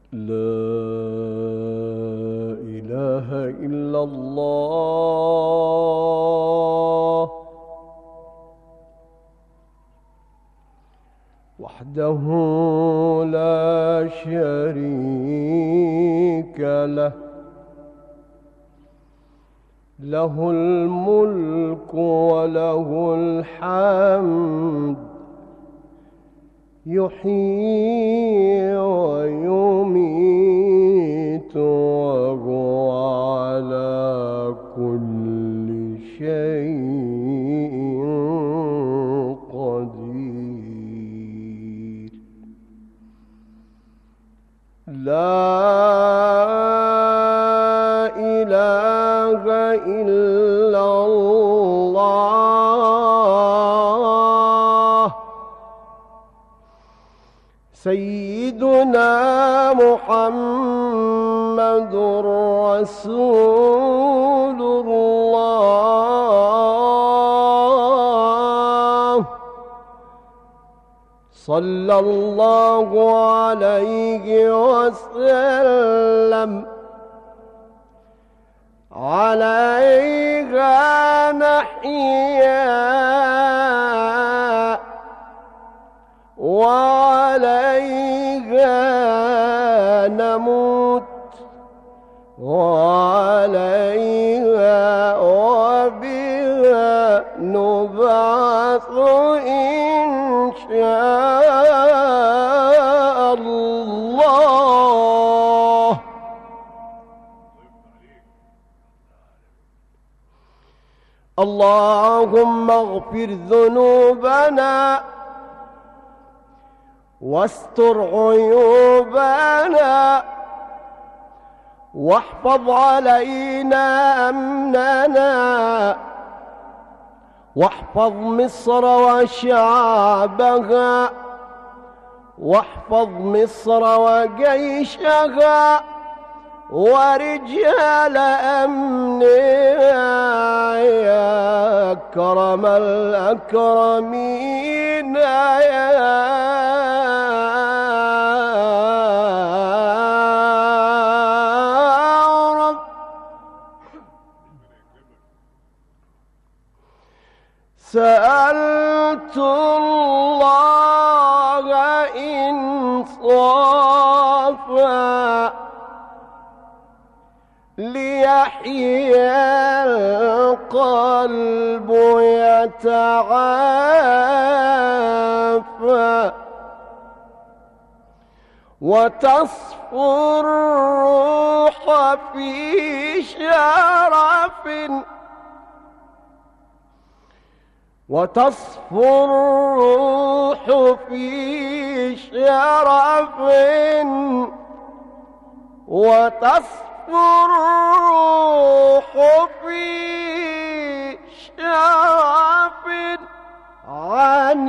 لا إله إلا الله وحده لا شريك له، له الملك وله الحمد، يحيي ويميت وهو على كل شيء قدير. لا إله إلا الله سيدنا محمد رسول الله صلى الله عليه وسلم، عليها نحيا وعليها نموت وعليها وبها نبعث إن شاء الله. اللهم اغفر ذنوبنا واستر عيوبنا واحفظ علينا أمننا، واحفظ مصر وشعبها، واحفظ مصر وجيشها ورجال أمنها يا أكرم الأكرمين يا رب. سألت الله إنصافا ليحيا القلب يتعافى وتصفو الروح في شرف، وتصفو الروح في شرف، وتصفو الروح في شرف عن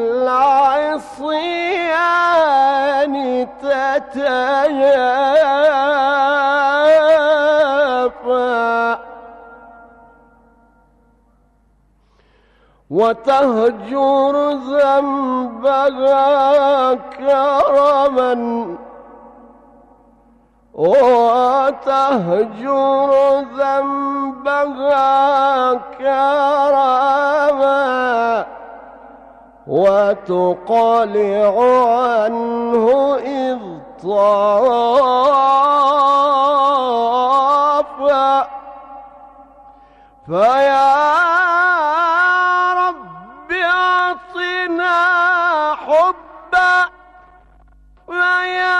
العصيان تتجافى، وتهجر ذنبها كرما، وتهجر ذنبها كرما، وتقلع عنه إذ طاف. فيا رب أعطنا حبا، فيا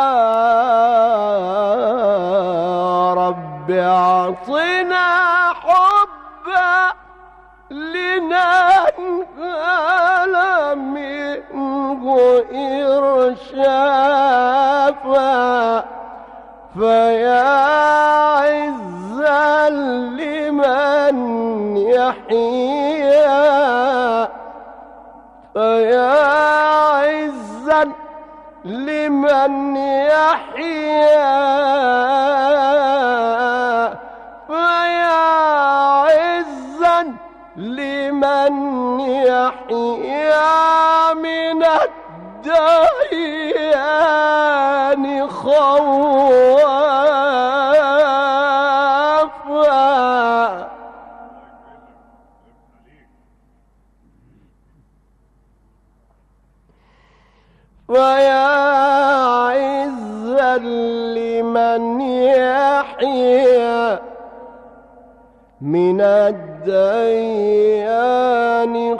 رب أعطنا حبا لننال منه إرشافا. فيا عزا لمن يحيا، فيا عزا لمن يحيا، فيا عزا لمن يحيا من الديان خالقا. فيا عزا لمن يحيا من الديان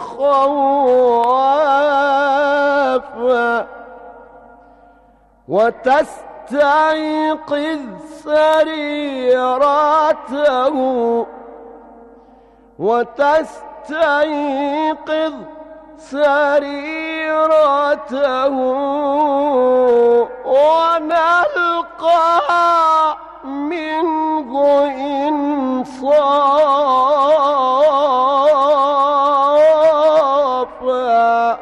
خوافا وتستيقظ سريرته وتستيقظ سريرته ونلقى منه إنصافا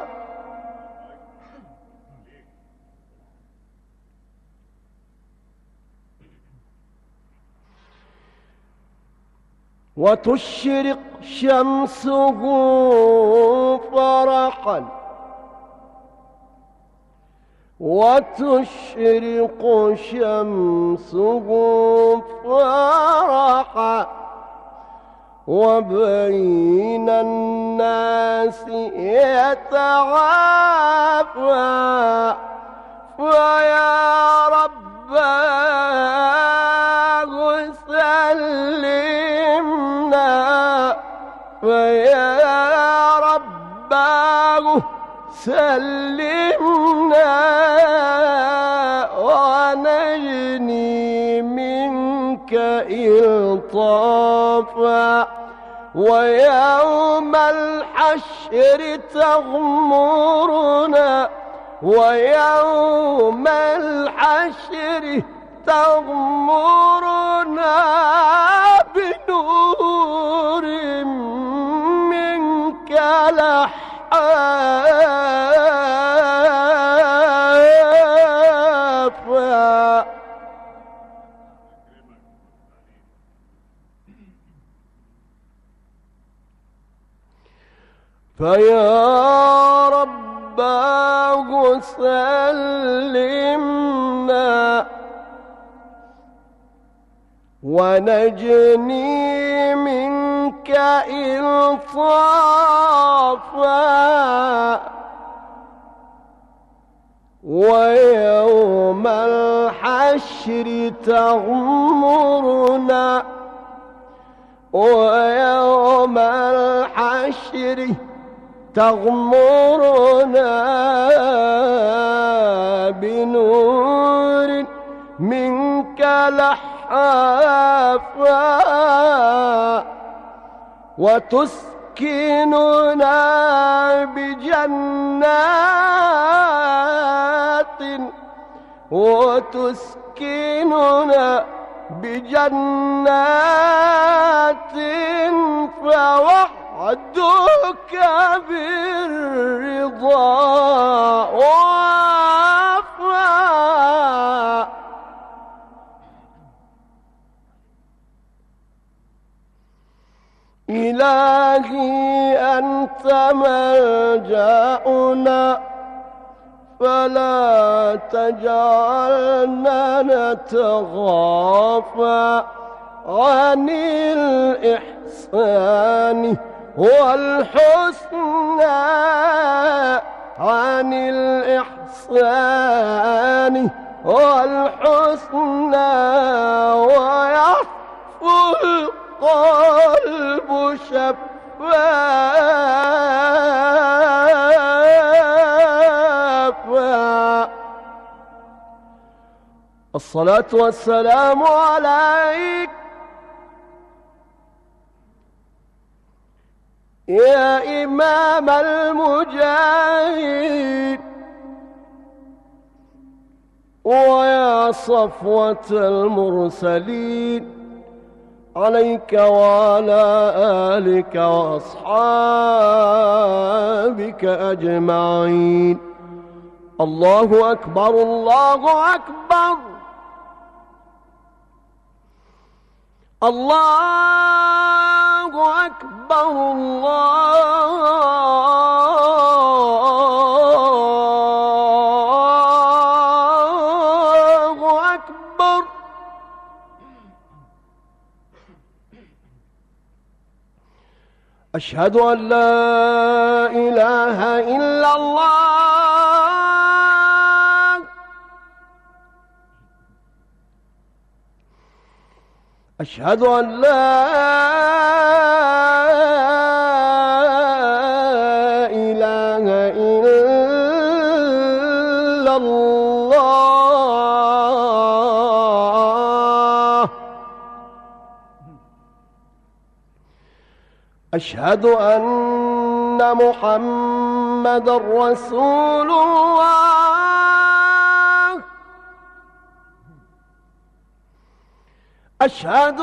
وتشرق شمسه فرحا وتشرق شمسه فرحا وبين الناس يتعافى فيا رباه سلمنا فيا رباه سلمنا ونجني منك إلطافا ويوم الحشر تغمرنا ويوم الحشر تغمرنا بنور منك لحافا فيا رباه سلمنا ونجني منك إلطافا ويوم الحشر تغمرنا ويوم الحشر تغمرنا بنور منك لحافا وتسكننا بجنات وتسكننا بجنات فوعدك بالرضا وافى إلهي أنت ملجأنا فلا تجعلنا نتغافى عن الإحسان والحسنى عن الإحسان والحسنى ويعفو القلب شفافا. الصلاة والسلام عليك يا إمام المجاهد ويا صفوة المرسلين عليك وعلى آلك وأصحابك أجمعين. الله أكبر الله أكبر الله أكبر الله أكبر. أشهد أن لا إله إلا الله أشهد أن لا إله إلا الله. أشهد أن محمدًا رسول الله. أشهد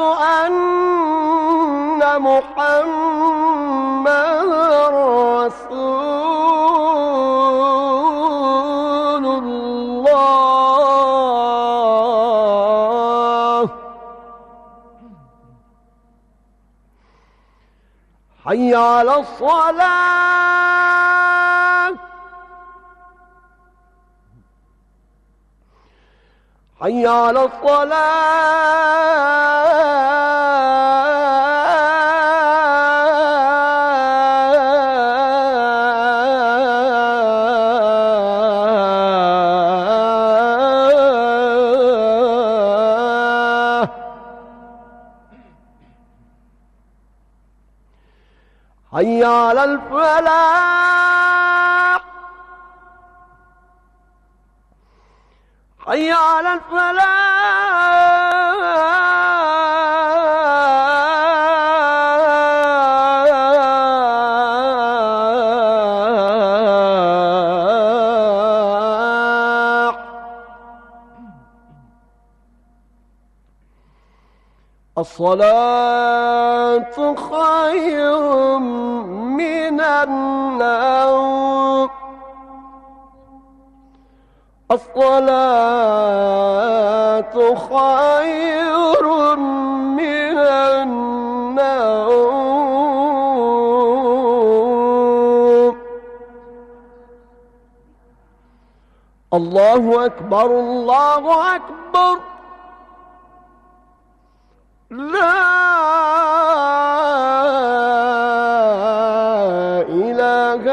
أن محمدًا رسول الله. حي على الصلاة. حي على الصلاة. حي على الفلاح. حي على الفلاح. الصلاة خير من النوم. الصلاة خير من النوم. الله أكبر الله أكبر. لا إله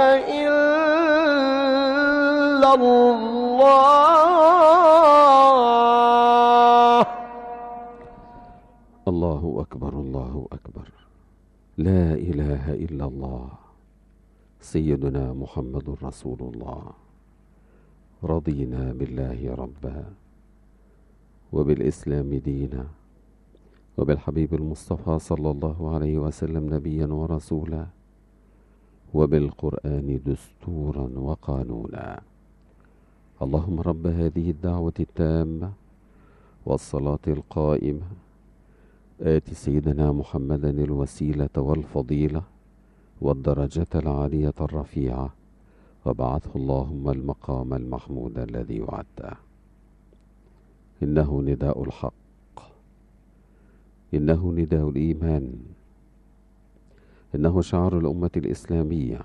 إلا الله. الله أكبر الله أكبر. لا إله إلا الله. سيدنا محمد رسول الله. رضينا بالله ربا وبالإسلام دينا وبالحبيب المصطفى صلى الله عليه وسلم نبيا ورسولا وبالقرآن دستورا وقانونا. اللهم رب هذه الدعوة التامة والصلاة القائمة آت سيدنا محمدا الوسيلة والفضيلة والدرجة العالية الرفيعة وابعثه اللهم المقام المحمود الذي وعدته. إنه نداء الحق. إنه نداء الإيمان. إنه شعار الأمة الإسلامية.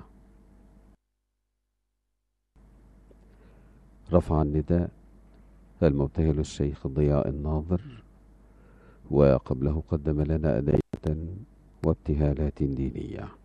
رفع النداء المبتهل الشيخ ضياء الناظر، وقبله قدم لنا أدعية وابتهالات دينية.